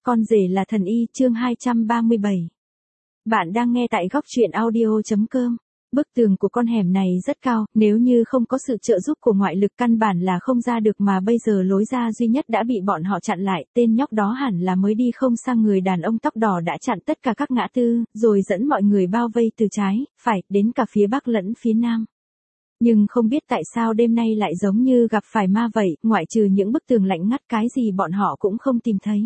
Con rể là thần y, chương 237. Bạn đang nghe tại góc truyện audio.com. Bức tường của con hẻm này rất cao, nếu như không có sự trợ giúp của ngoại lực căn bản là không ra được, mà bây giờ lối ra duy nhất đã bị bọn họ chặn lại. Tên nhóc đó hẳn là mới đi không sang, người đàn ông tóc đỏ đã chặn tất cả các ngã tư, rồi dẫn mọi người bao vây từ trái, phải, đến cả phía bắc lẫn phía nam. Nhưng không biết tại sao đêm nay lại giống như gặp phải ma vậy, ngoại trừ những bức tường lạnh ngắt, cái gì bọn họ cũng không tìm thấy.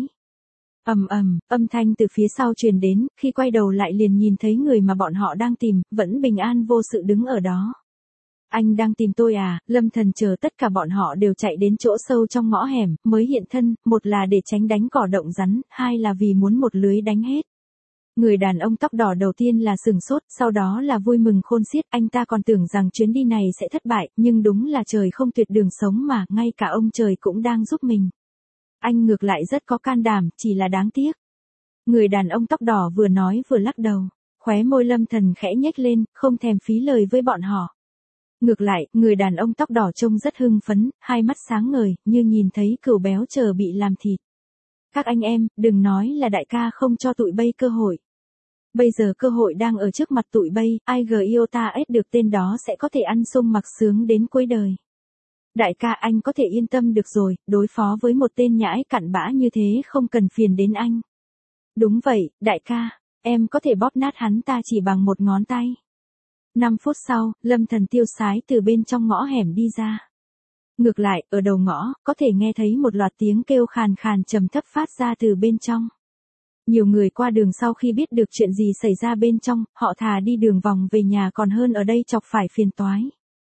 Ầm ầm, âm thanh từ phía sau truyền đến, khi quay đầu lại liền nhìn thấy người mà bọn họ đang tìm, vẫn bình an vô sự đứng ở đó. Anh đang tìm tôi à? Lâm Thần chờ tất cả bọn họ đều chạy đến chỗ sâu trong ngõ hẻm, mới hiện thân, một là để tránh đánh cỏ động rắn, hai là vì muốn một lưới đánh hết. Người đàn ông tóc đỏ đầu tiên là sửng sốt, sau đó là vui mừng khôn xiết, anh ta còn tưởng rằng chuyến đi này sẽ thất bại, nhưng đúng là trời không tuyệt đường sống mà, ngay cả ông trời cũng đang giúp mình. Anh ngược lại rất có can đảm, chỉ là đáng tiếc. Người đàn ông tóc đỏ vừa nói vừa lắc đầu, khóe môi Lâm Thần khẽ nhếch lên, không thèm phí lời với bọn họ. Ngược lại, người đàn ông tóc đỏ trông rất hưng phấn, hai mắt sáng ngời, như nhìn thấy cừu béo chờ bị làm thịt. Các anh em, đừng nói là đại ca không cho tụi bay cơ hội. Bây giờ cơ hội đang ở trước mặt tụi bay, ai Iota S được tên đó sẽ có thể ăn sung mặc sướng đến cuối đời. Đại ca, anh có thể yên tâm được rồi, đối phó với một tên nhãi cặn bã như thế không cần phiền đến anh. Đúng vậy, đại ca, em có thể bóp nát hắn ta chỉ bằng một ngón tay. 5 phút sau, Lâm Thần tiêu sái từ bên trong ngõ hẻm đi ra. Ngược lại, ở đầu ngõ, có thể nghe thấy một loạt tiếng kêu khàn khàn trầm thấp phát ra từ bên trong. Nhiều người qua đường sau khi biết được chuyện gì xảy ra bên trong, họ thà đi đường vòng về nhà còn hơn ở đây chọc phải phiền toái.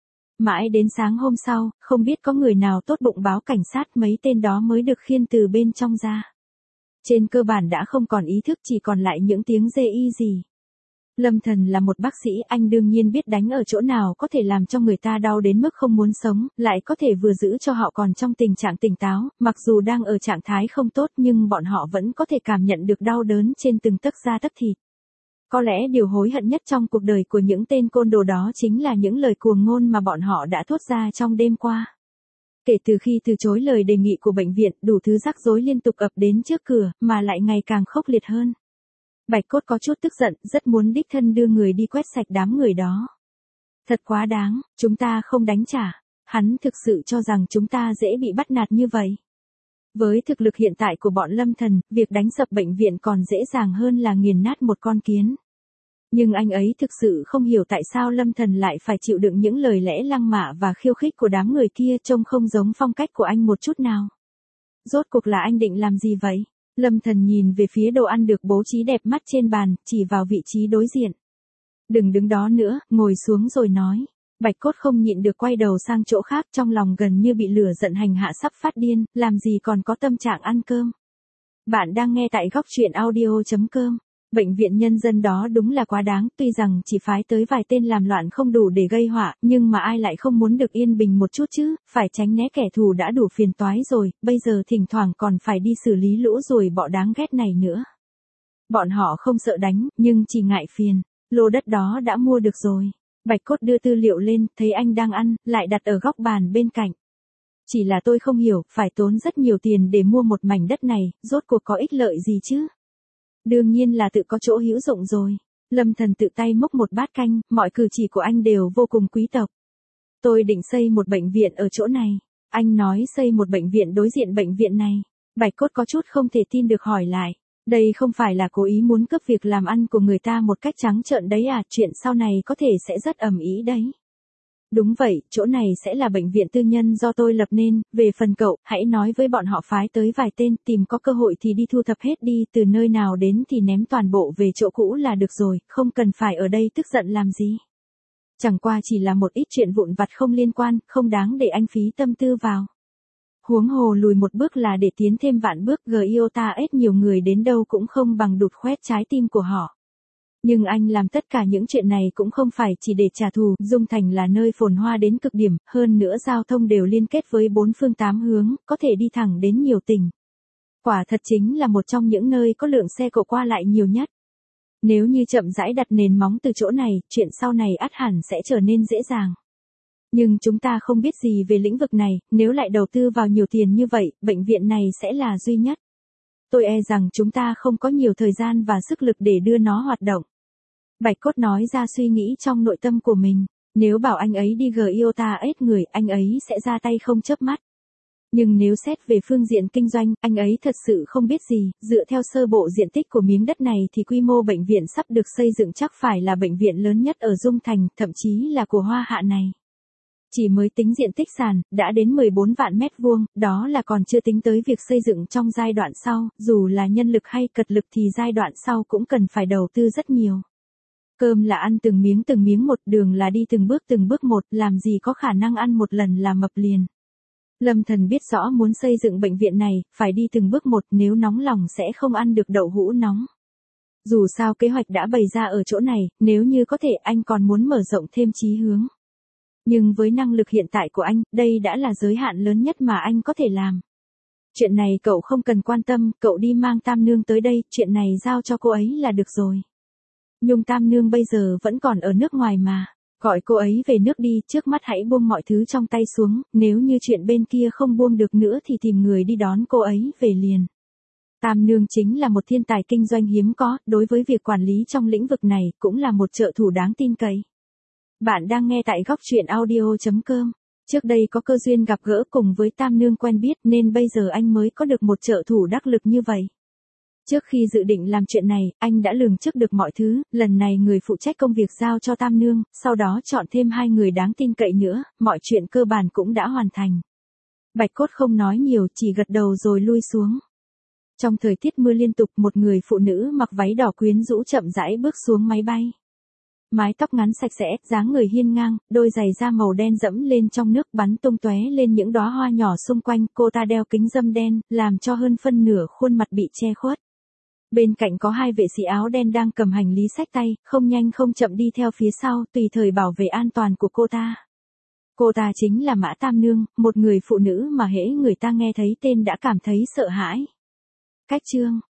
Mãi đến sáng hôm sau, không biết có người nào tốt bụng báo cảnh sát, mấy tên đó mới được khiêng từ bên trong ra. Trên cơ bản đã không còn ý thức, chỉ còn lại những tiếng rê y gì. Lâm Thần là một bác sĩ, anh đương nhiên biết đánh ở chỗ nào có thể làm cho người ta đau đến mức không muốn sống, lại có thể vừa giữ cho họ còn trong tình trạng tỉnh táo, mặc dù đang ở trạng thái không tốt nhưng bọn họ vẫn có thể cảm nhận được đau đớn trên từng tấc da tấc thịt. Có lẽ điều hối hận nhất trong cuộc đời của những tên côn đồ đó chính là những lời cuồng ngôn mà bọn họ đã thốt ra trong đêm qua. Kể từ khi từ chối lời đề nghị của bệnh viện, đủ thứ rắc rối liên tục ập đến trước cửa, mà lại ngày càng khốc liệt hơn. Bạch Cốt có chút tức giận, rất muốn đích thân đưa người đi quét sạch đám người đó. Thật quá đáng, chúng ta không đánh trả. Hắn thực sự cho rằng chúng ta dễ bị bắt nạt như vậy. Với thực lực hiện tại của bọn Lâm Thần, việc đánh sập bệnh viện còn dễ dàng hơn là nghiền nát một con kiến. Nhưng anh ấy thực sự không hiểu tại sao Lâm Thần lại phải chịu đựng những lời lẽ lăng mạ và khiêu khích của đám người kia, trông không giống phong cách của anh một chút nào. Rốt cuộc là anh định làm gì vậy? Lâm Thần nhìn về phía đồ ăn được bố trí đẹp mắt trên bàn, chỉ vào vị trí đối diện. Đừng đứng đó nữa, ngồi xuống rồi nói. Bạch Cốt không nhịn được quay đầu sang chỗ khác, trong lòng gần như bị lửa giận hành hạ sắp phát điên, làm gì còn có tâm trạng ăn cơm. Bạn đang nghe tại góc truyện audio.com. Bệnh viện nhân dân đó đúng là quá đáng, tuy rằng chỉ phái tới vài tên làm loạn không đủ để gây họa, nhưng mà ai lại không muốn được yên bình một chút chứ, phải tránh né kẻ thù đã đủ phiền toái rồi, bây giờ thỉnh thoảng còn phải đi xử lý lũ ruồi bọ đáng ghét này nữa. Bọn họ không sợ đánh, nhưng chỉ ngại phiền, lô đất đó đã mua được rồi. Bạch Cốt đưa tư liệu lên, thấy anh đang ăn, lại đặt ở góc bàn bên cạnh. Chỉ là tôi không hiểu, phải tốn rất nhiều tiền để mua một mảnh đất này, rốt cuộc có ích lợi gì chứ? Đương nhiên là tự có chỗ hữu dụng rồi. Lâm Thần tự tay múc một bát canh, mọi cử chỉ của anh đều vô cùng quý tộc. Tôi định xây một bệnh viện ở chỗ này. Anh nói xây một bệnh viện đối diện bệnh viện này. Bạch Cốt có chút không thể tin được hỏi lại. Đây không phải là cố ý muốn cướp việc làm ăn của người ta một cách trắng trợn đấy à, chuyện sau này có thể sẽ rất ầm ĩ đấy. Đúng vậy, chỗ này sẽ là bệnh viện tư nhân do tôi lập nên, về phần cậu, hãy nói với bọn họ phái tới vài tên, tìm có cơ hội thì đi thu thập hết đi, từ nơi nào đến thì ném toàn bộ về chỗ cũ là được rồi, không cần phải ở đây tức giận làm gì. Chẳng qua chỉ là một ít chuyện vụn vặt không liên quan, không đáng để anh phí tâm tư vào. Huống hồ lùi một bước là để tiến thêm vạn bước, Iota S nhiều người đến đâu cũng không bằng đụt khoét trái tim của họ. Nhưng anh làm tất cả những chuyện này cũng không phải chỉ để trả thù, Dung Thành là nơi phồn hoa đến cực điểm, hơn nữa giao thông đều liên kết với 4 phương 8 hướng, có thể đi thẳng đến nhiều tỉnh. Quả thật chính là một trong những nơi có lượng xe cộ qua lại nhiều nhất. Nếu như chậm rãi đặt nền móng từ chỗ này, chuyện sau này ắt hẳn sẽ trở nên dễ dàng. Nhưng chúng ta không biết gì về lĩnh vực này, nếu lại đầu tư vào nhiều tiền như vậy, bệnh viện này sẽ là duy nhất. tôi e rằng chúng ta không có nhiều thời gian và sức lực để đưa nó hoạt động. Bạch Cốt nói ra suy nghĩ trong nội tâm của mình, nếu bảo anh ấy đi Giota ếch người, anh ấy sẽ ra tay không chớp mắt. Nhưng nếu xét về phương diện kinh doanh, anh ấy thật sự không biết gì, dựa theo sơ bộ diện tích của miếng đất này thì quy mô bệnh viện sắp được xây dựng chắc phải là bệnh viện lớn nhất ở Dung Thành, thậm chí là của Hoa Hạ này. Chỉ mới tính diện tích sàn, đã đến 14 vạn mét vuông, đó là còn chưa tính tới việc xây dựng trong giai đoạn sau, dù là nhân lực hay cật lực thì giai đoạn sau cũng cần phải đầu tư rất nhiều. Cơm là ăn từng miếng một, đường là đi từng bước một, làm gì có khả năng ăn một lần là mập liền. Lâm Thần biết rõ muốn xây dựng bệnh viện này, phải đi từng bước một, nếu nóng lòng sẽ không ăn được đậu hũ nóng. Dù sao kế hoạch đã bày ra ở chỗ này, nếu như có thể anh còn muốn mở rộng thêm chí hướng. Nhưng với năng lực hiện tại của anh, đây đã là giới hạn lớn nhất mà anh có thể làm. Chuyện này cậu không cần quan tâm, cậu đi mang Tam Nương tới đây, chuyện này giao cho cô ấy là được rồi. Nhung Tam Nương bây giờ vẫn còn ở nước ngoài mà. Gọi cô ấy về nước đi, trước mắt hãy buông mọi thứ trong tay xuống, nếu như chuyện bên kia không buông được nữa thì tìm người đi đón cô ấy về liền. Tam Nương chính là một thiên tài kinh doanh hiếm có, đối với việc quản lý trong lĩnh vực này, cũng là một trợ thủ đáng tin cậy. Bạn đang nghe tại góc truyện audio.com. Trước đây có cơ duyên gặp gỡ cùng với Tam Nương quen biết nên bây giờ anh mới có được một trợ thủ đắc lực như vậy. Trước khi dự định làm chuyện này, anh đã lường trước được mọi thứ, lần này người phụ trách công việc giao cho Tam Nương, sau đó chọn thêm 2 người đáng tin cậy nữa, mọi chuyện cơ bản cũng đã hoàn thành. Bạch Cốt không nói nhiều, chỉ gật đầu rồi lui xuống. Trong thời tiết mưa liên tục, một người phụ nữ mặc váy đỏ quyến rũ chậm rãi bước xuống máy bay. Mái tóc ngắn sạch sẽ, dáng người hiên ngang, đôi giày da màu đen dẫm lên trong nước bắn tung tóe lên những đóa hoa nhỏ xung quanh, cô ta đeo kính râm đen, làm cho hơn phân nửa khuôn mặt bị che khuất. Bên cạnh có 2 vệ sĩ áo đen đang cầm hành lý xách tay, không nhanh không chậm đi theo phía sau, tùy thời bảo vệ an toàn của cô ta. Cô ta chính là Mã Tam Nương, một người phụ nữ mà hễ người ta nghe thấy tên đã cảm thấy sợ hãi. Cách chương